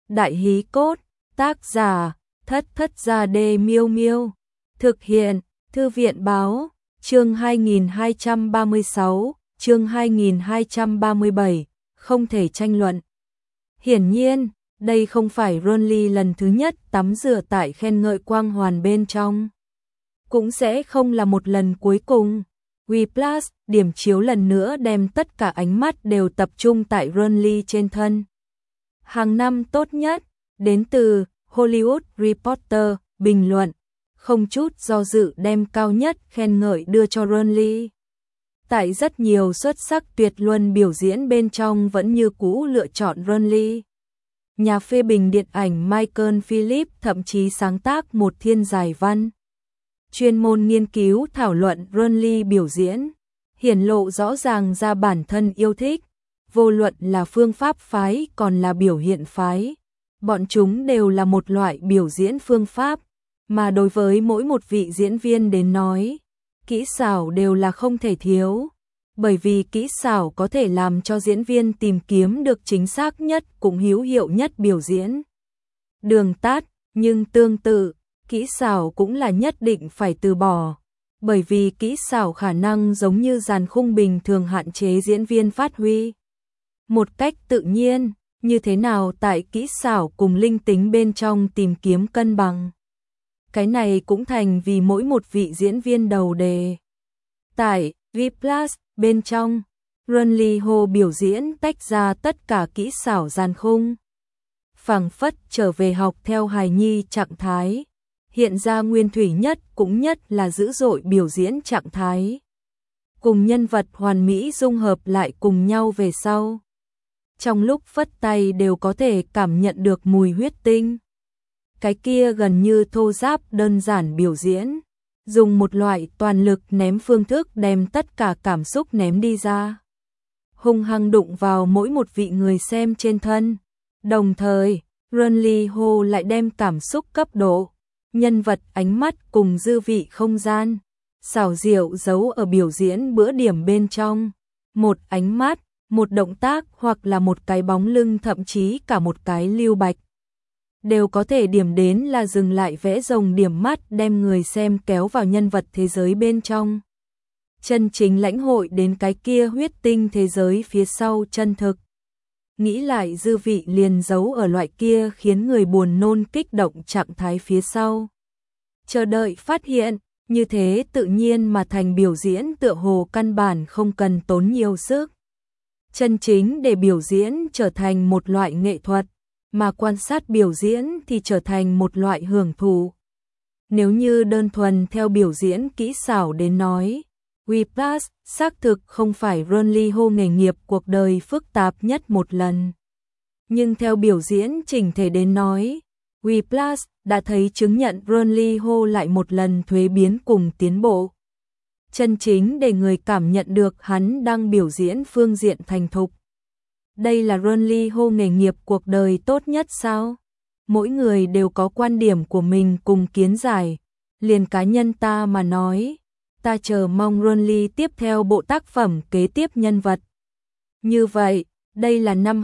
Đại Hí Cốt, tác giả, Thất Thất Gia Đê Miêu Miêu, thực hiện, Thư viện báo, chương 2236, chương 2237, không thể tranh luận. Hiển nhiên, đây không phải Ronly lần thứ nhất tắm rửa tại khen ngợi quang hoàn bên trong. Cũng sẽ không là một lần cuối cùng. Whiplash, điểm chiếu lần nữa đem tất cả ánh mắt đều tập trung tại Ronly trên thân. Hàng năm tốt nhất, đến từ Hollywood Reporter, bình luận, không chút do dự đem cao nhất khen ngợi đưa cho Ronly. Tại rất nhiều xuất sắc tuyệt luân biểu diễn bên trong vẫn như cũ lựa chọn Ronly. Nhà phê bình điện ảnh Michael Phillips thậm chí sáng tác một thiên giải văn. Chuyên môn nghiên cứu thảo luận Ronly biểu diễn, hiển lộ rõ ràng ra bản thân yêu thích, vô luận là phương pháp phái còn là biểu hiện phái. Bọn chúng đều là một loại biểu diễn phương pháp, mà đối với mỗi một vị diễn viên đến nói, kỹ xảo đều là không thể thiếu, bởi vì kỹ xảo có thể làm cho diễn viên tìm kiếm được chính xác nhất cũng hữu hiệu nhất biểu diễn đường tắt, nhưng tương tự, kỹ xảo cũng là nhất định phải từ bỏ, bởi vì kỹ xảo khả năng giống như dàn khung bình thường hạn chế diễn viên phát huy một cách tự nhiên, như thế nào tại kỹ xảo cùng linh tính bên trong tìm kiếm cân bằng. Cái này cũng thành vì mỗi một vị diễn viên đầu đề. Tại Whiplash bên trong, Ronly Ho biểu diễn tách ra tất cả kỹ xảo dàn khung. Phảng phất trở về học theo hài nhi trạng thái, hiện ra nguyên thủy nhất cũng nhất là dữ dội biểu diễn trạng thái. Cùng nhân vật hoàn mỹ dung hợp lại cùng nhau về sau. Trong lúc phất tay đều có thể cảm nhận được mùi huyết tinh. Cái kia gần như thô ráp đơn giản biểu diễn, dùng một loại toàn lực ném phương thức đem tất cả cảm xúc ném đi ra. Hung hăng đụng vào mỗi một vị người xem trên thân. Đồng thời, Ronly Ho lại đem cảm xúc cấp độ, nhân vật ánh mắt cùng dư vị không gian, xảo diệu giấu ở biểu diễn bữa điểm bên trong. Một ánh mắt, một động tác hoặc là một cái bóng lưng thậm chí cả một cái lưu bạch. Đều có thể điểm đến là dừng lại vẽ rồng điểm mắt đem người xem kéo vào nhân vật thế giới bên trong. Chân chính lãnh hội đến cái kia huyết tinh thế giới phía sau chân thực. Nghĩ lại dư vị liền giấu ở loại kia khiến người buồn nôn kích động trạng thái phía sau. Chờ đợi phát hiện, như thế tự nhiên mà thành biểu diễn tựa hồ căn bản không cần tốn nhiều sức. Chân chính để biểu diễn trở thành một loại nghệ thuật, mà quan sát biểu diễn thì trở thành một loại hưởng thụ. Nếu như đơn thuần theo biểu diễn kỹ xảo đến nói, Whiplash xác thực không phải Ronly Ho nghề nghiệp cuộc đời phức tạp nhất một lần. Nhưng theo biểu diễn chỉnh thể đến nói, Whiplash đã thấy chứng nhận Ronly Ho lại một lần thuế biến cùng tiến bộ. Chân chính để người cảm nhận được hắn đang biểu diễn phương diện thành thục. Đây là Ronly Ho nghề nghiệp cuộc đời tốt nhất sao? Mỗi người đều có quan điểm của mình cùng kiến giải. Liền cá nhân ta mà nói, ta chờ mong Ronly tiếp theo bộ tác phẩm kế tiếp nhân vật. Như vậy, đây là năm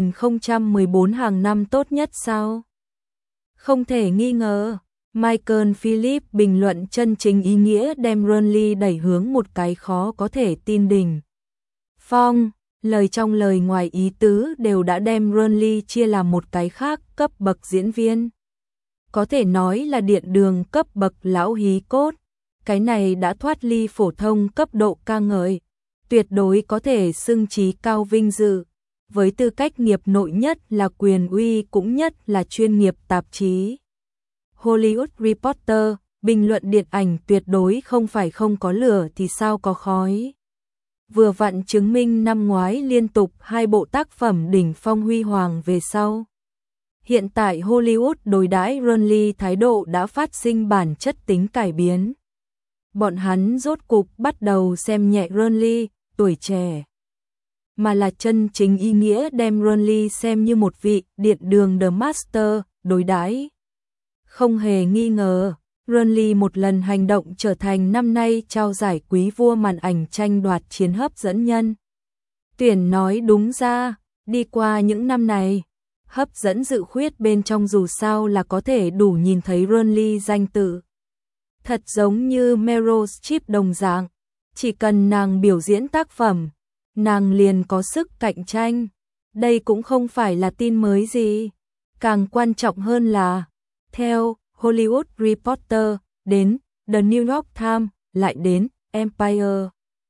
2014 hàng năm tốt nhất sao? Không thể nghi ngờ, Michael Phillips bình luận chân chính ý nghĩa đem Ronly đẩy hướng một cái khó có thể tin đỉnh phong. Lời trong lời ngoài ý tứ đều đã đem Ronly chia làm một cái khác cấp bậc diễn viên. Có thể nói là điện đường cấp bậc lão hí cốt. Cái này đã thoát ly phổ thông cấp độ ca ngợi. Tuyệt đối có thể xưng trí cao vinh dự. Với tư cách nghiệp nội nhất là quyền uy cũng nhất là chuyên nghiệp tạp chí. Hollywood Reporter, bình luận điện ảnh tuyệt đối không phải không có lửa thì sao có khói. Vừa vặn chứng minh năm ngoái liên tục 2 bộ tác phẩm đỉnh phong huy hoàng về sau. Hiện tại Hollywood đối đãi Ronly thái độ đã phát sinh bản chất tính cải biến. Bọn hắn rốt cục bắt đầu xem nhẹ Ronly, tuổi trẻ. Mà là chân chính ý nghĩa đem Ronly xem như một vị điện đường The Master, đối đãi. Không hề nghi ngờ. Ronly một lần hành động trở thành năm nay trao giải quý vua màn ảnh tranh đoạt chiến hấp dẫn nhân. Tuyển nói đúng ra, đi qua những năm này, hấp dẫn dự khuyết bên trong dù sao là có thể đủ nhìn thấy Renly danh tự. Thật giống như Meryl Streep đồng dạng, chỉ cần nàng biểu diễn tác phẩm, nàng liền có sức cạnh tranh. Đây cũng không phải là tin mới gì. Càng quan trọng hơn là, theo Hollywood Reporter, đến The New York Times, lại đến Empire.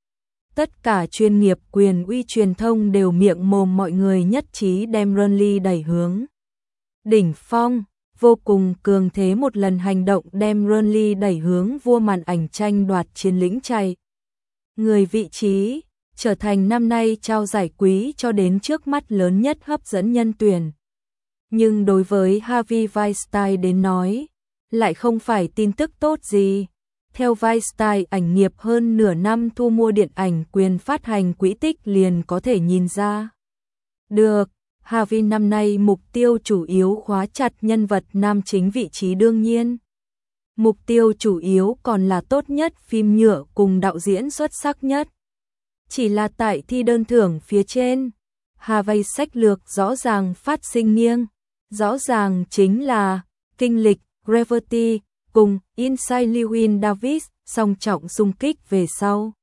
Tất cả chuyên nghiệp quyền uy truyền thông đều miệng mồm mọi người nhất trí đem Renly đẩy hướng đỉnh phong, vô cùng cường thế một lần hành động đem Renly đẩy hướng vua màn ảnh tranh đoạt chiến lĩnh chạy. Người vị trí, trở thành năm nay trao giải quý cho đến trước mắt lớn nhất hấp dẫn nhân tuyển. Nhưng đối với Harvey Weinstein đến nói, lại không phải tin tức tốt gì. Theo Weinstein, ảnh nghiệp hơn nửa năm thu mua điện ảnh quyền phát hành quỹ tích liền có thể nhìn ra. Được, Harvey năm nay mục tiêu chủ yếu khóa chặt nhân vật nam chính vị trí đương nhiên. Mục tiêu chủ yếu còn là tốt nhất phim nhựa cùng đạo diễn xuất sắc nhất. Chỉ là tại thi đơn thưởng phía trên, Harvey sách lược rõ ràng phát sinh nghiêng. Rõ ràng chính là kinh lịch, Gravity cùng Inside Llewyn Davis song trọng xung kích về sau.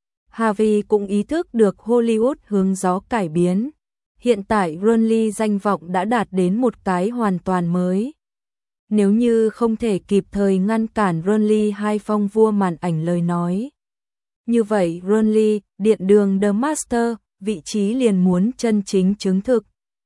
Harvey cũng ý thức được Hollywood hướng gió cải biến. Hiện tại Renly danh vọng đã đạt đến một cái hoàn toàn mới. Nếu như không thể kịp thời ngăn cản Renly hai phong vua màn ảnh lời nói, như vậy Renly, điện đường The Master, vị trí liền muốn chân chính chứng thực.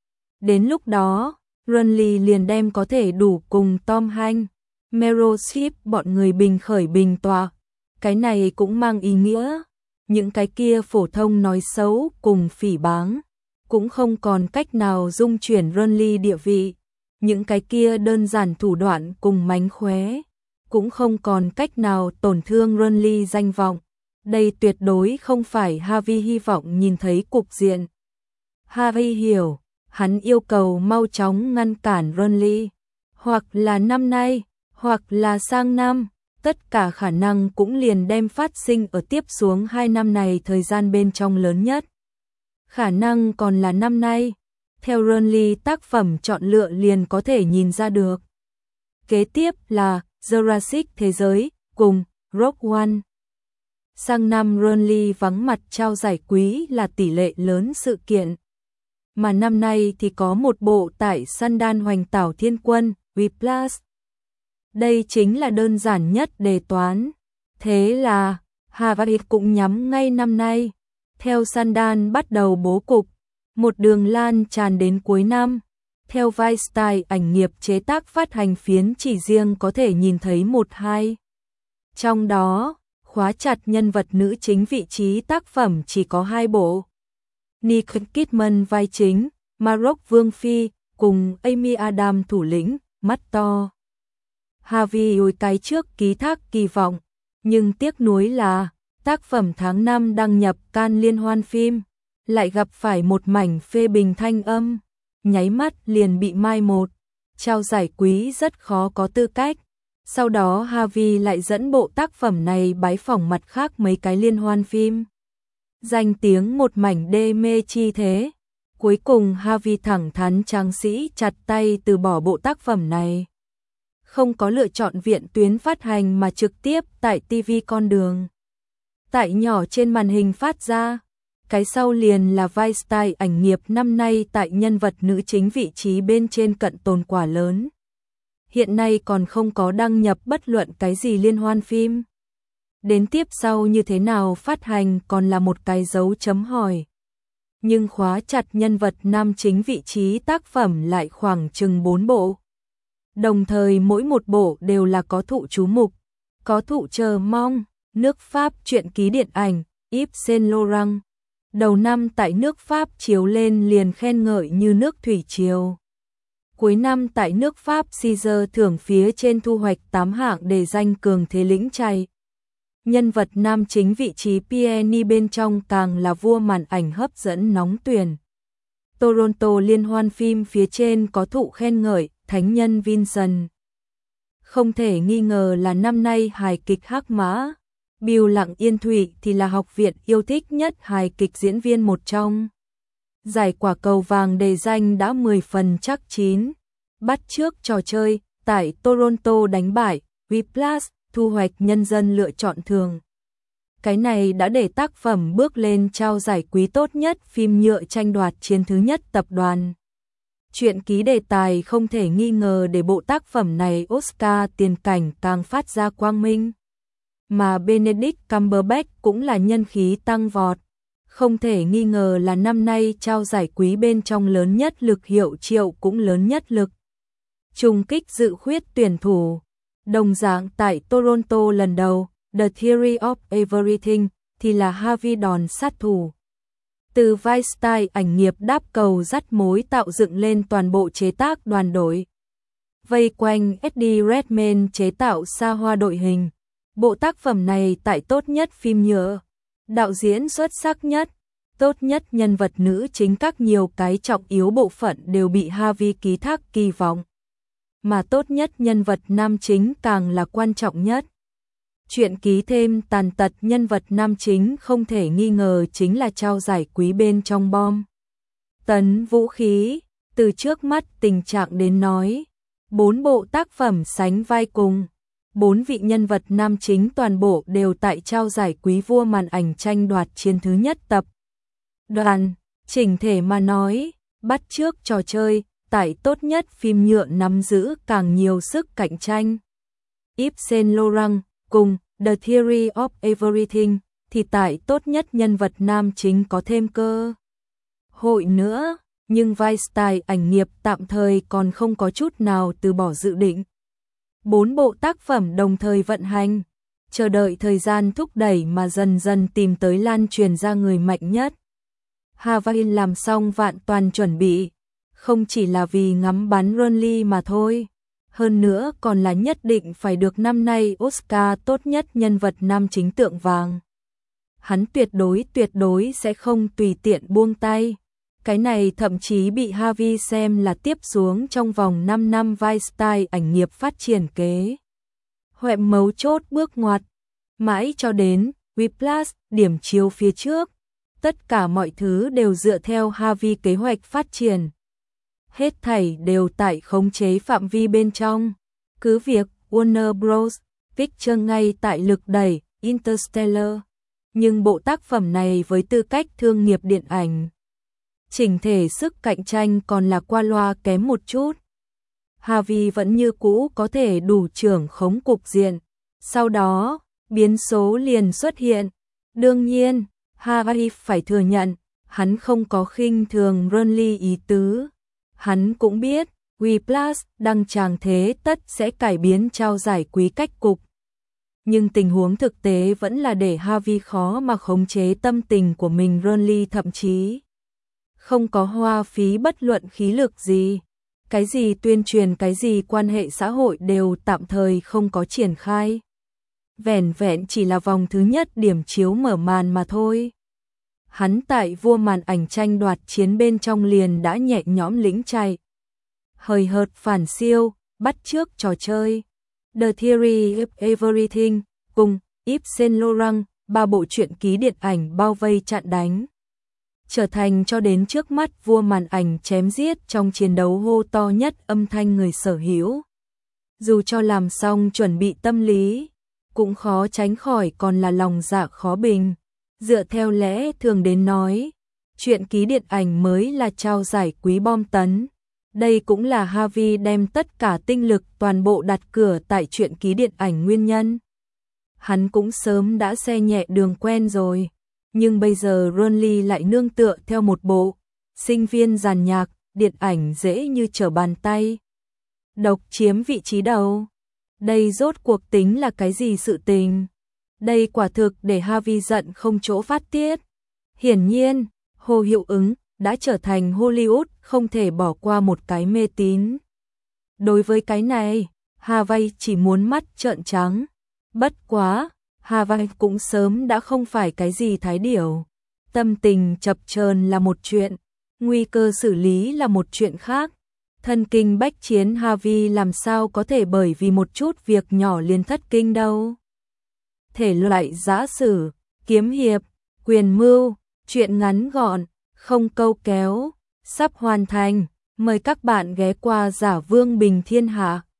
Đến lúc đó, Renly liền đem có thể đủ cùng Tom Hanks, Meryl Streep bọn người bình khởi bình tọa. Cái này cũng mang ý nghĩa, những cái kia phổ thông nói xấu cùng phỉ báng, cũng không còn cách nào dung chuyển Renly địa vị. Những cái kia đơn giản thủ đoạn cùng mánh khóe, cũng không còn cách nào tổn thương Renly danh vọng. Đây tuyệt đối không phải Harvey hy vọng nhìn thấy cục diện. Harvey hiểu, hắn yêu cầu mau chóng ngăn cản Renly, hoặc là năm nay, hoặc là sang năm, tất cả khả năng cũng liền đem phát sinh ở tiếp xuống 2 năm này thời gian bên trong lớn nhất. Khả năng còn là năm nay, theo Renly tác phẩm chọn lựa liền có thể nhìn ra được. Kế tiếp là Jurassic Thế giới cùng Rogue One. Sang năm Renly vắng mặt trao giải quý là tỷ lệ lớn sự kiện. Mà năm nay thì có một bộ tại Sundance Hoành Tảo Thiên Quân, Whiplash. Đây chính là đơn giản nhất đề toán. Thế là, Harvey cũng nhắm ngay năm nay. Theo Sundance bắt đầu bố cục, một đường lan tràn đến cuối năm. Theo Weinstein, ảnh nghiệp chế tác phát hành phiến chỉ riêng có thể nhìn thấy 1-2. Trong đó, khóa chặt nhân vật nữ chính vị trí tác phẩm chỉ có 2 bộ. Nicole Kidman vai chính, Margot Vương Phi, cùng Amy Adams thủ lĩnh, mắt to. Harvey cái trước ký thác kỳ vọng, nhưng tiếc nuối là, tác phẩm tháng 5 đăng nhập Cannes liên hoan phim, lại gặp phải một mảnh phê bình thanh âm, nháy mắt liền bị mai một. Trao giải quý rất khó có tư cách. Sau đó Harvey lại dẫn bộ tác phẩm này bái phỏng mặt khác mấy cái liên hoan phim. Danh tiếng một mảnh đê mê chi thế. Cuối cùng Harvey thẳng thắn tráng sĩ chặt tay từ bỏ bộ tác phẩm này. Không có lựa chọn viện tuyến phát hành mà trực tiếp tại TV con đường. Tại nhỏ trên màn hình phát ra. Cái sau liền là Weinstein, ảnh nghiệp năm nay tại nhân vật nữ chính vị trí bên trên cận tồn quả lớn. Hiện nay còn không có đăng nhập bất luận cái gì liên hoan phim. Đến tiếp sau như thế nào phát hành còn là một cái dấu chấm hỏi. Nhưng khóa chặt nhân vật nam chính vị trí tác phẩm lại khoảng chừng 4 bộ. Đồng thời mỗi một bộ đều là có thụ chú mục, có thụ chờ mong. Nước Pháp truyện ký điện ảnh, Yves Saint Laurent. Đầu năm tại nước Pháp chiếu lên liền khen ngợi như nước thủy triều. Cuối năm tại nước Pháp Caesar thưởng phía trên thu hoạch 8 hạng để danh cường thế lĩnh chạy. Nhân vật nam chính vị trí Peony bên trong càng là vua màn ảnh hấp dẫn nóng tuyển. Toronto liên hoan phim phía trên có thụ khen ngợi, thánh nhân Vincent. Không thể nghi ngờ là năm nay hài kịch Hắc Mã. Bill Lặng Yên Thủy thì là học viện yêu thích nhất hài kịch diễn viên một trong. Giải quả cầu vàng đề danh đã 10 phần chắc chín. Bắt chước trò chơi, tại Toronto đánh bại Whiplash, thu hoạch nhân dân lựa chọn thường. Cái này đã để tác phẩm bước lên trao giải quý tốt nhất phim nhựa tranh đoạt chiến thứ nhất tập đoàn. Truyện ký đề tài không thể nghi ngờ để bộ tác phẩm này Oscar tiền cảnh càng phát ra quang minh. Mà Benedict Cumberbatch cũng là nhân khí tăng vọt. Không thể nghi ngờ là năm nay trao giải quý bên trong lớn nhất lực hiệu triệu cũng lớn nhất lực. Trùng kích dự khuyết tuyển thủ. Đồng dạng tại Toronto lần đầu, The Theory of Everything thì là Harvey đòn sát thủ. Từ vai style ảnh nghiệp đáp cầu dắt mối tạo dựng lên toàn bộ chế tác đoàn đội. Vây quanh Eddie Redmayne chế tạo xa hoa đội hình. Bộ tác phẩm này tại tốt nhất phim nhựa, đạo diễn xuất sắc nhất, tốt nhất nhân vật nữ chính các nhiều cái trọng yếu bộ phận đều bị Harvey ký thác kỳ vọng. Mà tốt nhất nhân vật nam chính càng là quan trọng nhất. Chuyện ký thêm tàn tật nhân vật nam chính không thể nghi ngờ chính là trao giải quý bên trong bom tấn vũ khí, từ trước mắt tình trạng đến nói. 4 bộ tác phẩm sánh vai cùng. 4 vị nhân vật nam chính toàn bộ đều tại trao giải quý vua màn ảnh tranh đoạt chiến thứ nhất tập đoàn. Chỉnh thể mà nói, bắt chước trò chơi, tại tốt nhất phim nhựa nắm giữ càng nhiều sức cạnh tranh. Yves Saint Laurent cùng The Theory of Everything thì tại tốt nhất nhân vật nam chính có thêm cơ hội nữa, nhưng vai style ảnh nghiệp tạm thời còn không có chút nào từ bỏ dự định. 4 bộ tác phẩm đồng thời vận hành, chờ đợi thời gian thúc đẩy mà dần dần tìm tới lan truyền ra người mạnh nhất. Harvey làm xong vạn toàn chuẩn bị, không chỉ là vì ngắm bắn Ronly mà thôi, hơn nữa còn là nhất định phải được năm nay Oscar tốt nhất nhân vật nam chính tượng vàng. Hắn tuyệt đối sẽ không tùy tiện buông tay. Cái này thậm chí bị Harvey xem là tiếp xuống trong vòng 5 năm vai style ảnh nghiệp phát triển kế. Hoạch mấu chốt bước ngoặt, mãi cho đến Whiplash điểm chiếu phía trước. Tất cả mọi thứ đều dựa theo Harvey kế hoạch phát triển. Hết thảy đều tại khống chế phạm vi bên trong. Cứ việc Warner Bros. Pictures ngay tại lực đẩy Interstellar. Nhưng bộ tác phẩm này với tư cách thương nghiệp điện ảnh, chỉnh thể sức cạnh tranh còn là qua loa kém một chút. Harvey vẫn như cũ có thể đủ trưởng khống cục diện. Sau đó, biến số liền xuất hiện. Đương nhiên, Harvey phải thừa nhận, hắn không có khinh thường Ronly ý tứ. Hắn cũng biết, Whiplash đăng tràng thế tất sẽ cải biến trao giải quý cách cục. Nhưng tình huống thực tế vẫn là để Harvey khó mà khống chế tâm tình của mình. Ronly thậm chí không có hoa phí bất luận khí lực gì. Cái gì tuyên truyền, cái gì quan hệ xã hội đều tạm thời không có triển khai. Vẻn vẹn chỉ là vòng thứ nhất điểm chiếu mở màn mà thôi. Hắn tại vua màn ảnh tranh đoạt chiến bên trong liền đã nhẹ nhõm lĩnh chạy. Hời hợt phản siêu, bắt chước trò chơi. The Theory of Everything cùng Yves Saint Laurent, 3 bộ truyện ký điện ảnh bao vây chặn đánh. Trở thành cho đến trước mắt vua màn ảnh chém giết trong chiến đấu hô to nhất âm thanh người sở hữu. Dù cho làm xong chuẩn bị tâm lý, cũng khó tránh khỏi còn là lòng dạ khó bình. Dựa theo lẽ thường đến nói, truyện ký điện ảnh mới là trao giải quý bom tấn. Đây cũng là Harvey đem tất cả tinh lực toàn bộ đặt cửa tại truyện ký điện ảnh nguyên nhân. Hắn cũng sớm đã xe nhẹ đường quen rồi, nhưng bây giờ Ronly lại nương tựa theo một bộ sinh viên giàn nhạc, điện ảnh dễ như trở bàn tay. Độc chiếm vị trí đầu. Đây rốt cuộc tính là cái gì sự tình? Đây quả thực để Harvey giận không chỗ phát tiết. Hiển nhiên, Hồ hiệu ứng đã trở thành Hollywood không thể bỏ qua một cái mê tín. Đối với cái này, Harvey chỉ muốn mắt trợn trắng. Bất quá, Harvey cũng sớm đã không phải cái gì thái điểu. Tâm tình chập chờn là một chuyện, nguy cơ xử lý là một chuyện khác. Thân kinh bách chiến Harvey làm sao có thể bởi vì một chút việc nhỏ liền thất kinh đâu. Thể loại giã sử, kiếm hiệp, quyền mưu, chuyện ngắn gọn, không câu kéo, sắp hoàn thành, mời các bạn ghé qua Giả Vương Bình Thiên Hạ.